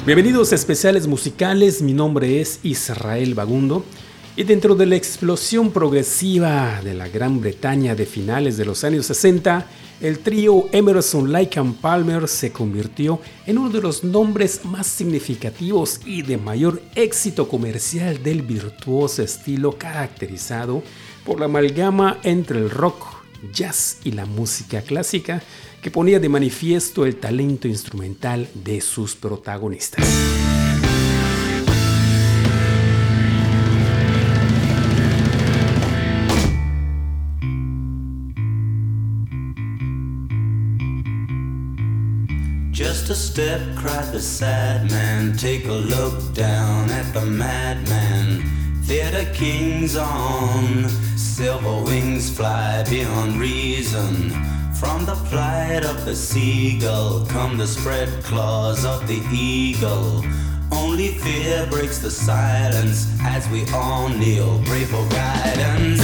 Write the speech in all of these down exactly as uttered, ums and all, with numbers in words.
Bienvenidos a Especiales Musicales, mi nombre es Israel Bagundo y dentro de la explosión progresiva de la Gran Bretaña de finales de los años sesenta, el trío Emerson, Lake and Palmer se convirtió en uno de los nombres más significativos y de mayor éxito comercial del virtuoso estilo caracterizado por la amalgama entre el rock, jazz y la música clásica, que ponía de manifiesto el talento instrumental de sus protagonistas. Just a step, cried the sad man. Take a look down at the madman. Theater kings on silver wings fly beyond reason. From the flight of the seagull come the spread claws of the eagle. Only fear breaks the silence as we all kneel, pray for guidance.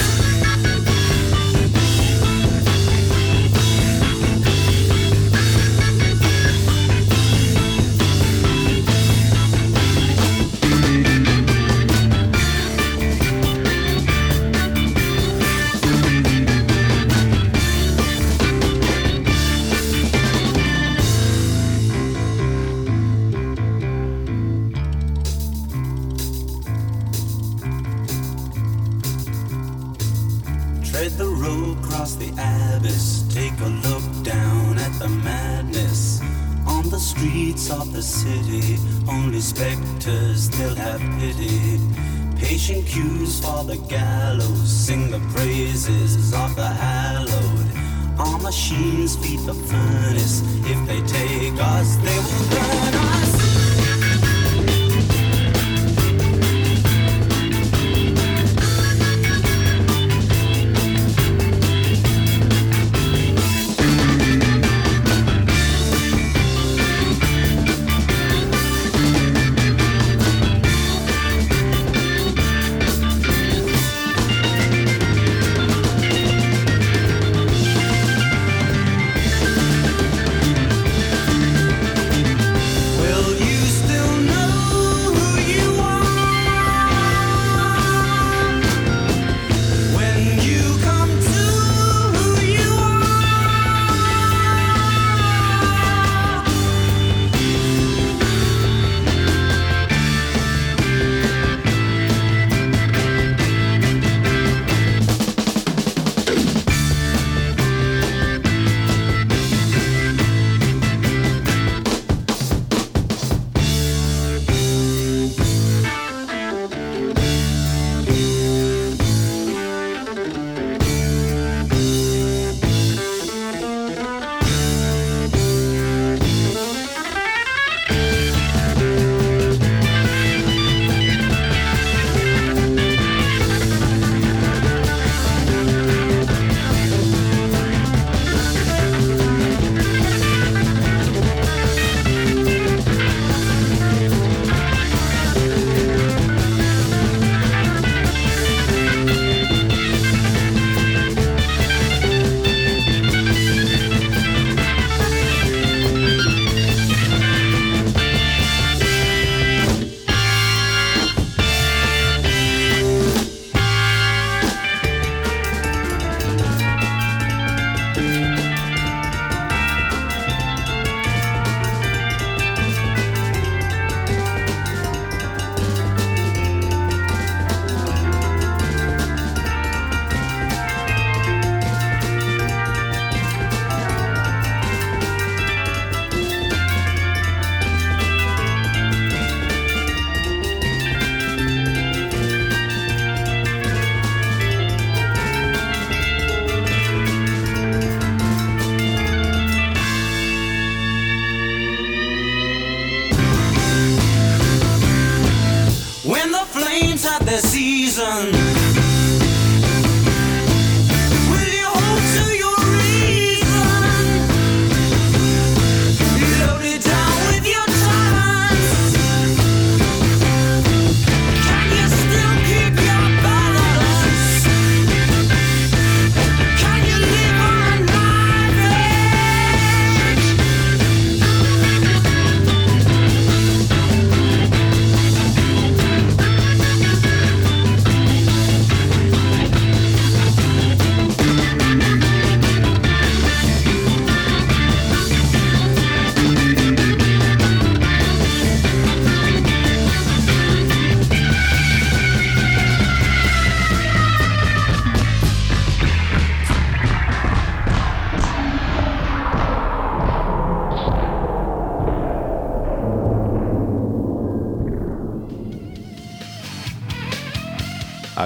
Of the city, only specters still have pity. Patient cues for the gallows, sing the praises of the hallowed. Our machines feed the furnace, if they take us, they will burn us.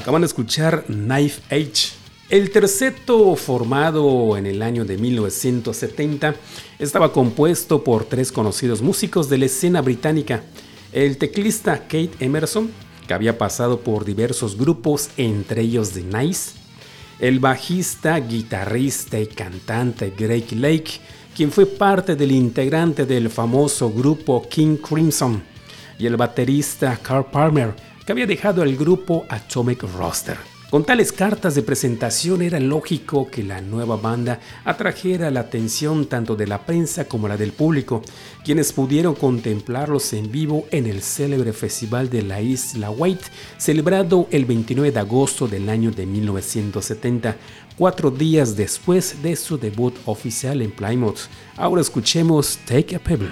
Acaban de escuchar Knife Edge. El terceto, formado en el año de mil novecientos setenta, estaba compuesto por tres conocidos músicos de la escena británica. El teclista Keith Emerson, que había pasado por diversos grupos, entre ellos The Nice. El bajista, guitarrista y cantante Greg Lake, quien fue parte del integrante del famoso grupo King Crimson. Y el baterista Carl Palmer, que había dejado el grupo Atomic Roster. Con tales cartas de presentación era lógico que la nueva banda atrajera la atención tanto de la prensa como la del público, quienes pudieron contemplarlos en vivo en el célebre festival de la Isla White, celebrado el veintinueve de agosto del año de mil novecientos setenta, cuatro días después de su debut oficial en Plymouth. Ahora escuchemos Take a Pebble.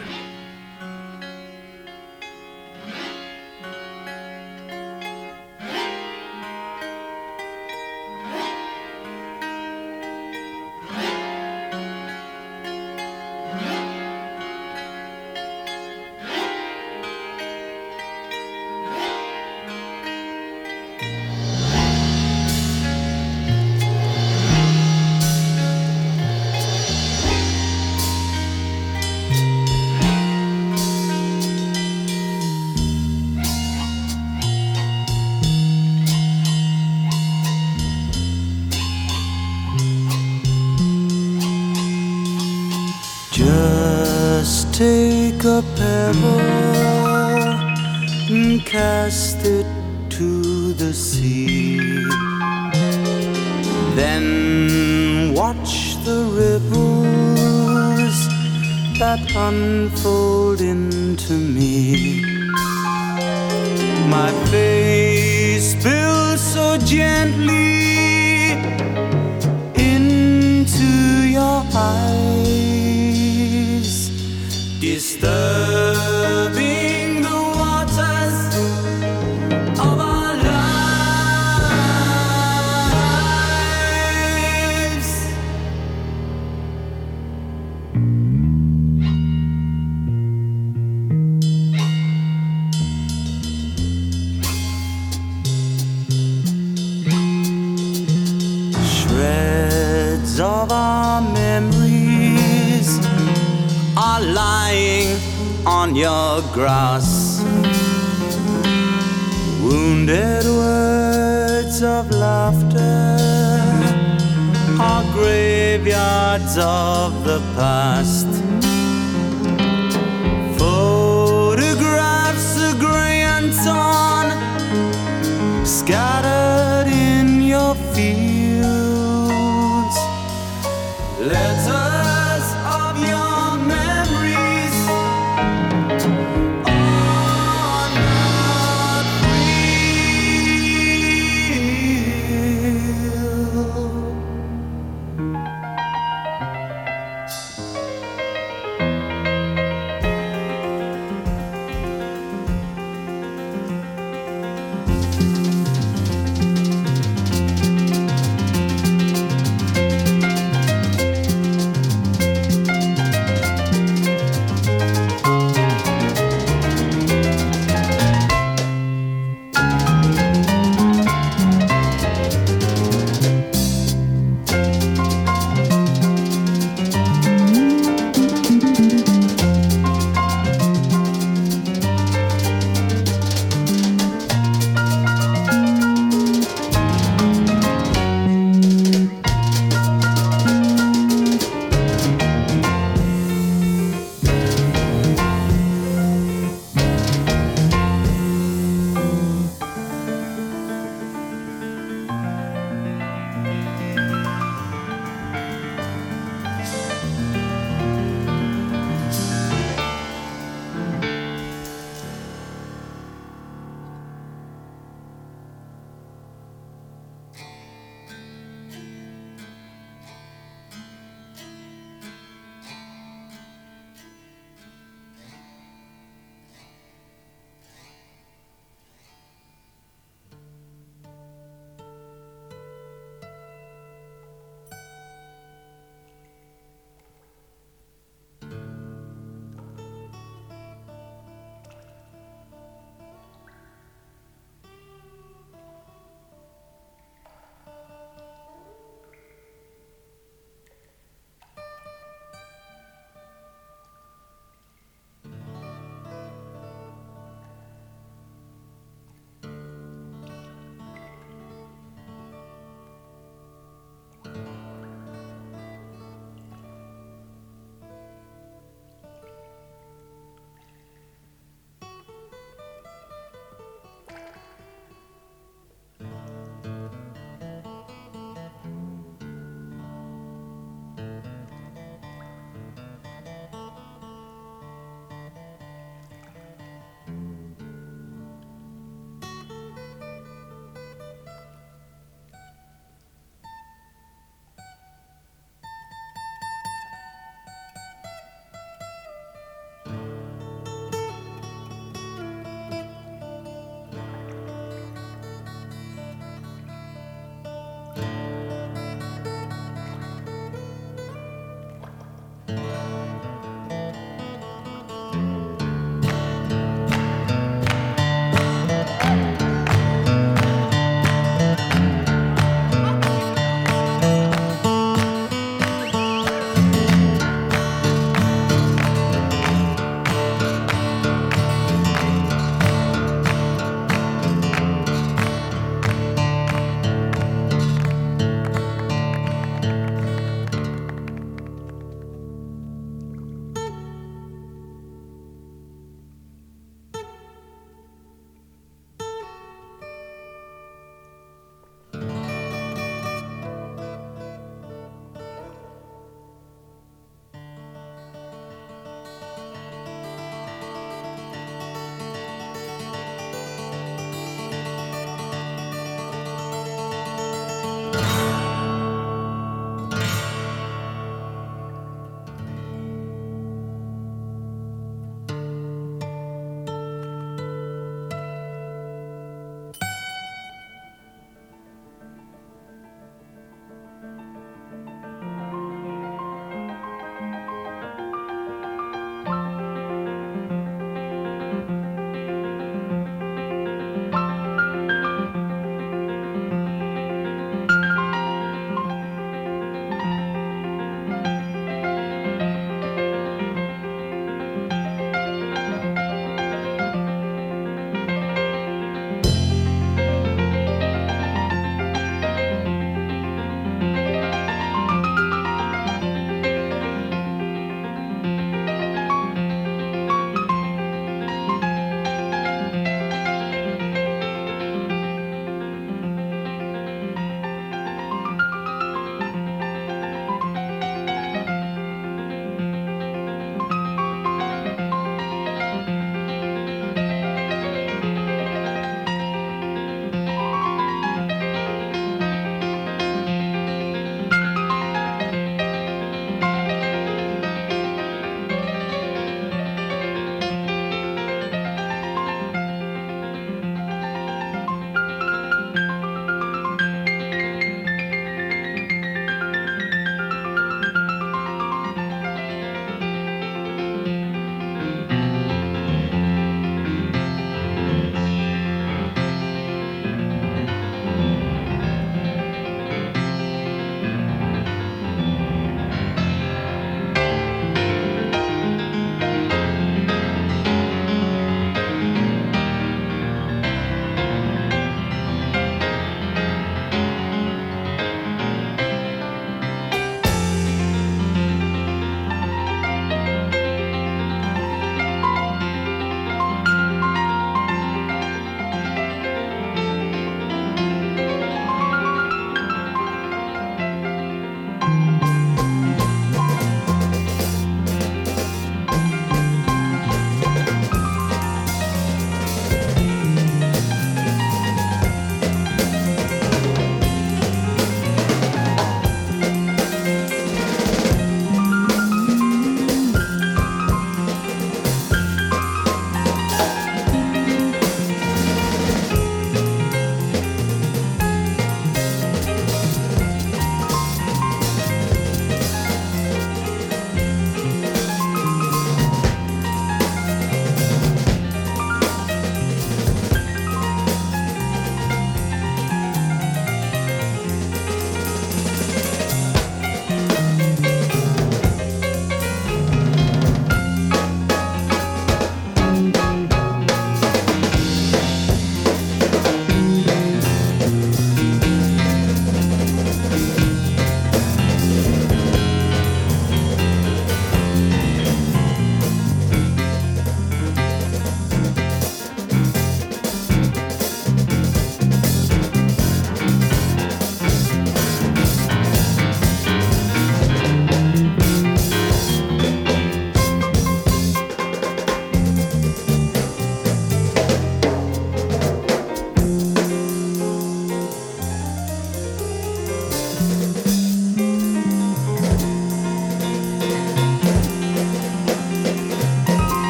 Just take a pebble and cast it to the sea. Then watch the ripples that unfold into me. My face spills so gently into your eyes, disturbing the waters of our lives. Shreds of our memories are lying on your grass. Wounded words of laughter are graveyards of the past. Photographs of grey and torn, scattered in your fields. Letters of your memories are not real.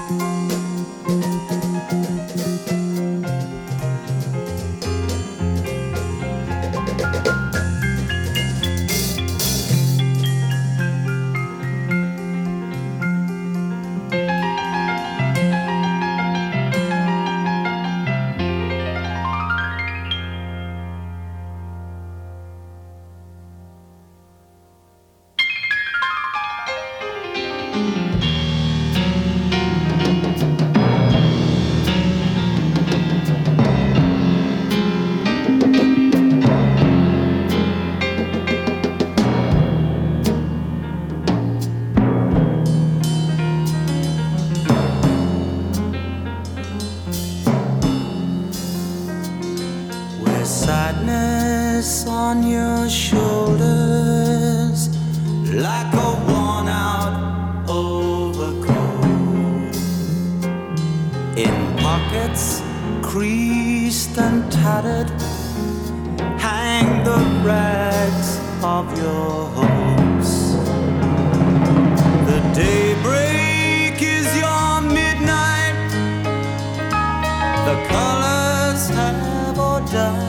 Sadness on your shoulders, like a worn out overcoat. In pockets creased and tattered, hang the rags of your hopes. The daybreak is your midnight, the colors have all died.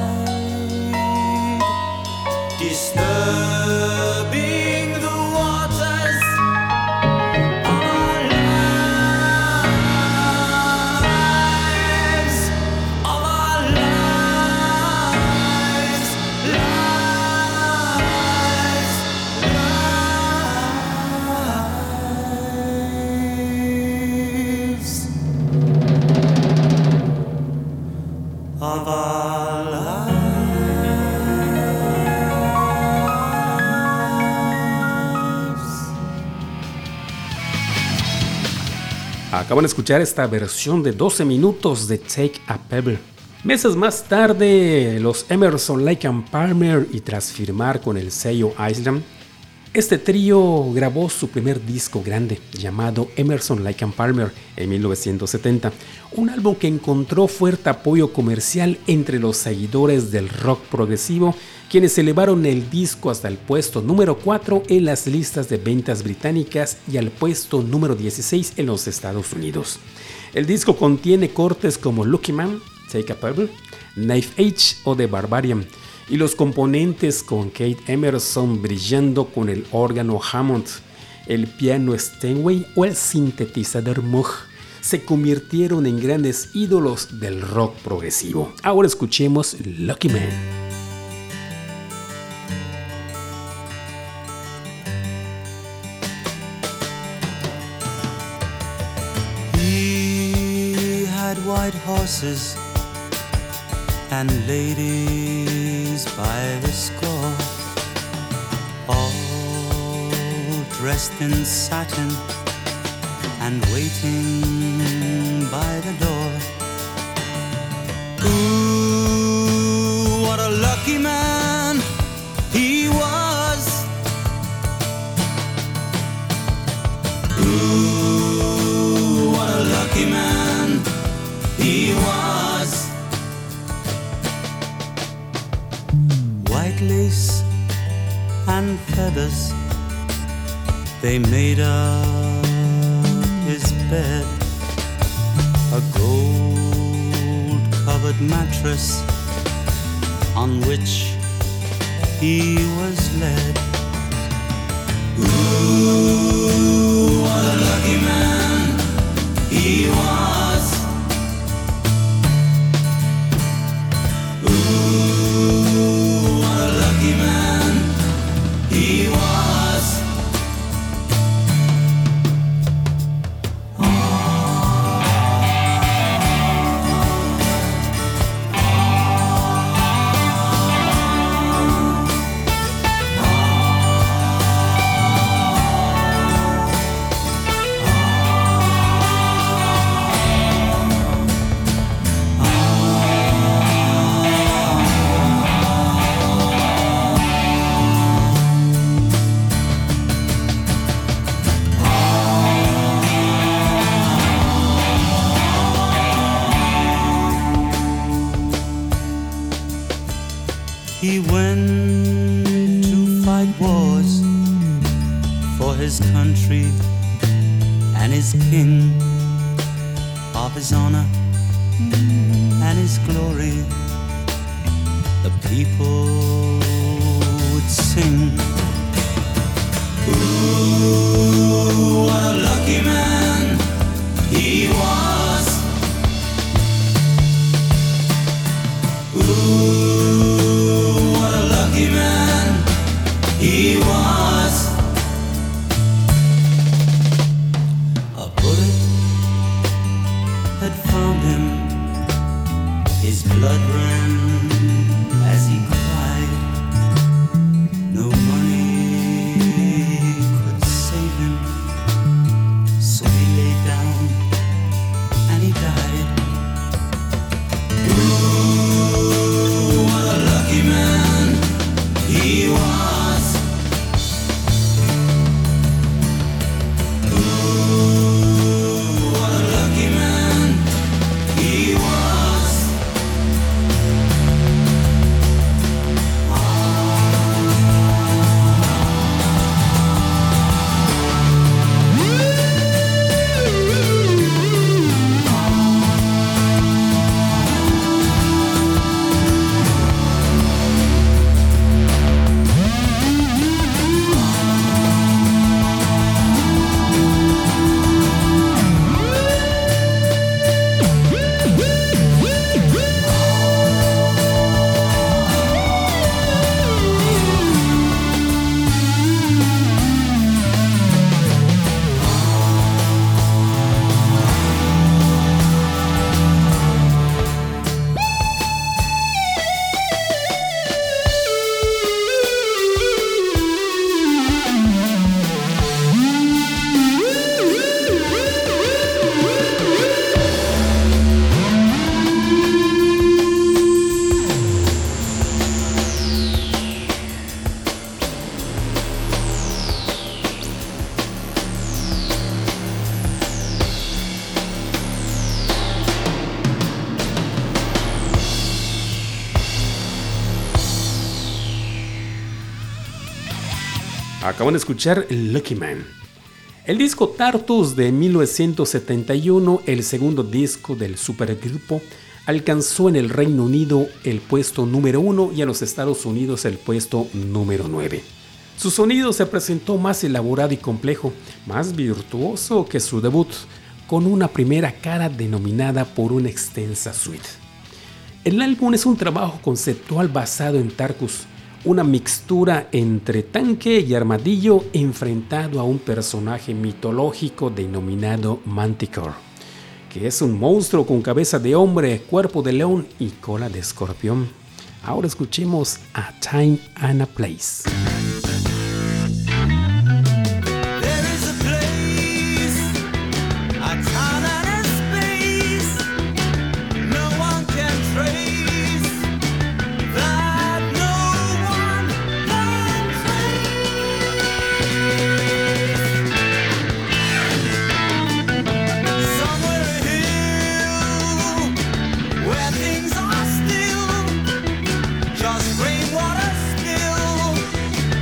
Disturbing the waters of our lives, of our lives, lives, lives of our Acaban de escuchar esta versión de doce minutos de Take a Pebble. Meses más tarde, los Emerson, Lake and Palmer, y tras firmar con el sello Island, este trío grabó su primer disco grande llamado Emerson, Lake and Palmer en mil novecientos setenta, un álbum que encontró fuerte apoyo comercial entre los seguidores del rock progresivo, quienes elevaron el disco hasta el puesto número cuatro en las listas de ventas británicas y al puesto número dieciséis en los Estados Unidos. El disco contiene cortes como Lucky Man, Take a Pebble, Knife Edge o The Barbarian, y los componentes con Kate Emerson brillando con el órgano Hammond, el piano Steinway o el sintetizador Moog se convirtieron en grandes ídolos del rock progresivo. Ahora escuchemos Lucky Man. He had white horses and ladies by the score, all dressed in satin and waiting by the door. Ooh, what a lucky man he was. Ooh, what a lucky man he was. White lace and feathers, they made up his bed. A gold-covered mattress on which he was led. Ooh, what a lucky man he was. Ooh, what a lucky man he was. He went to fight wars for his country and his king. of his honor and his glory, the people would sing. Ooh, what a lucky man he was. Ooh, what a lucky man he was. A bullet had found him, his blood ran as he cried. No money could save him, so he lay down and he died. Ooh, what a lucky man he was. Ooh, what a lucky man he was. Acaban de escuchar Lucky Man. El disco Tartus de mil novecientos setenta y uno, el segundo disco del supergrupo, alcanzó en el Reino Unido el puesto número uno y en los Estados Unidos el puesto número nueve. Su sonido se presentó más elaborado y complejo, más virtuoso que su debut, con una primera cara denominada por una extensa suite. El álbum es un trabajo conceptual basado en Tarkus, una mixtura entre tanque y armadillo enfrentado a un personaje mitológico denominado Manticore, que es un monstruo con cabeza de hombre, cuerpo de león y cola de escorpión. Ahora escuchemos A Time and a Place. Rainwater still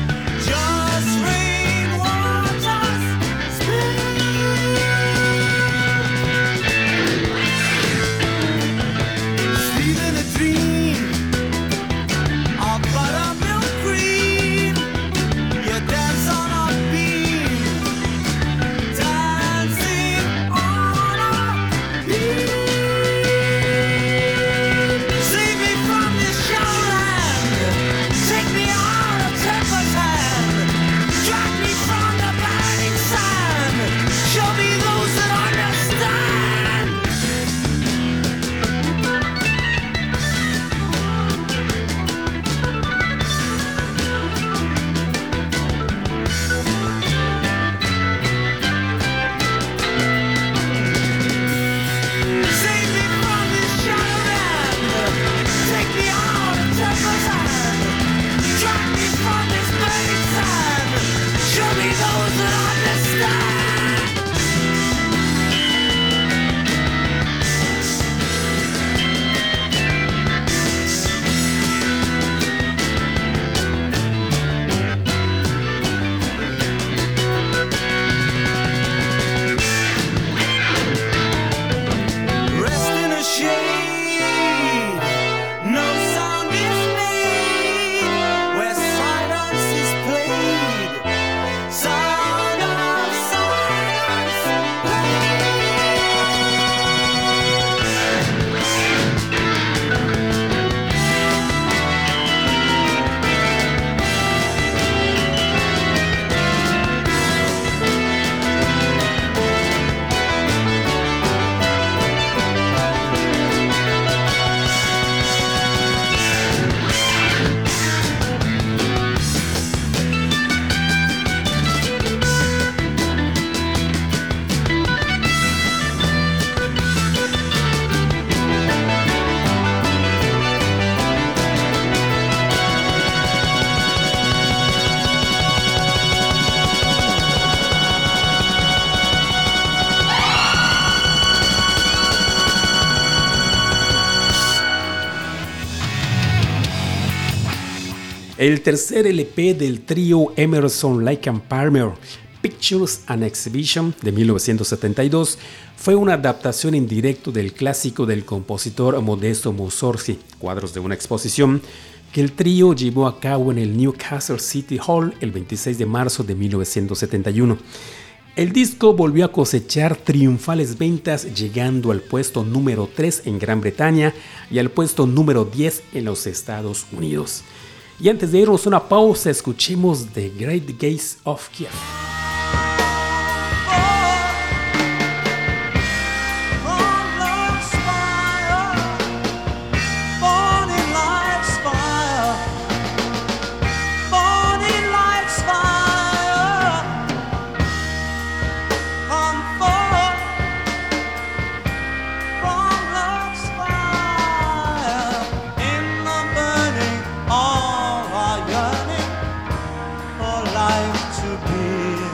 El tercer L P del trío Emerson, Lake and Palmer, Pictures and Exhibition de mil novecientos setenta y dos, fue una adaptación en directo del clásico del compositor Modesto Mussorgsky, Cuadros de una exposición, que el trío llevó a cabo en el Newcastle City Hall el veintiséis de marzo de mil novecientos setenta y uno. El disco volvió a cosechar triunfales ventas, llegando al puesto número tres en Gran Bretaña y al puesto número diez en los Estados Unidos. Y antes de irnos a una pausa, escuchemos The Great Gates of Kiev. Life to be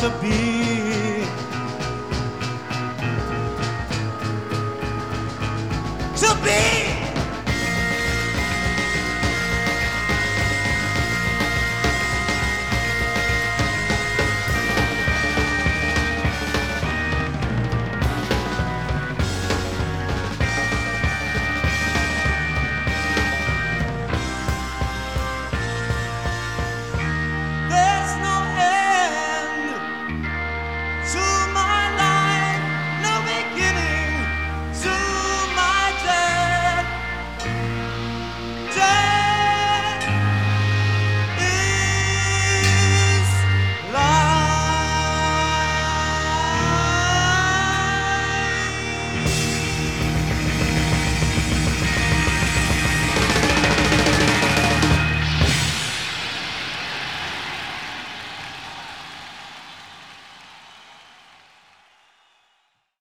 to be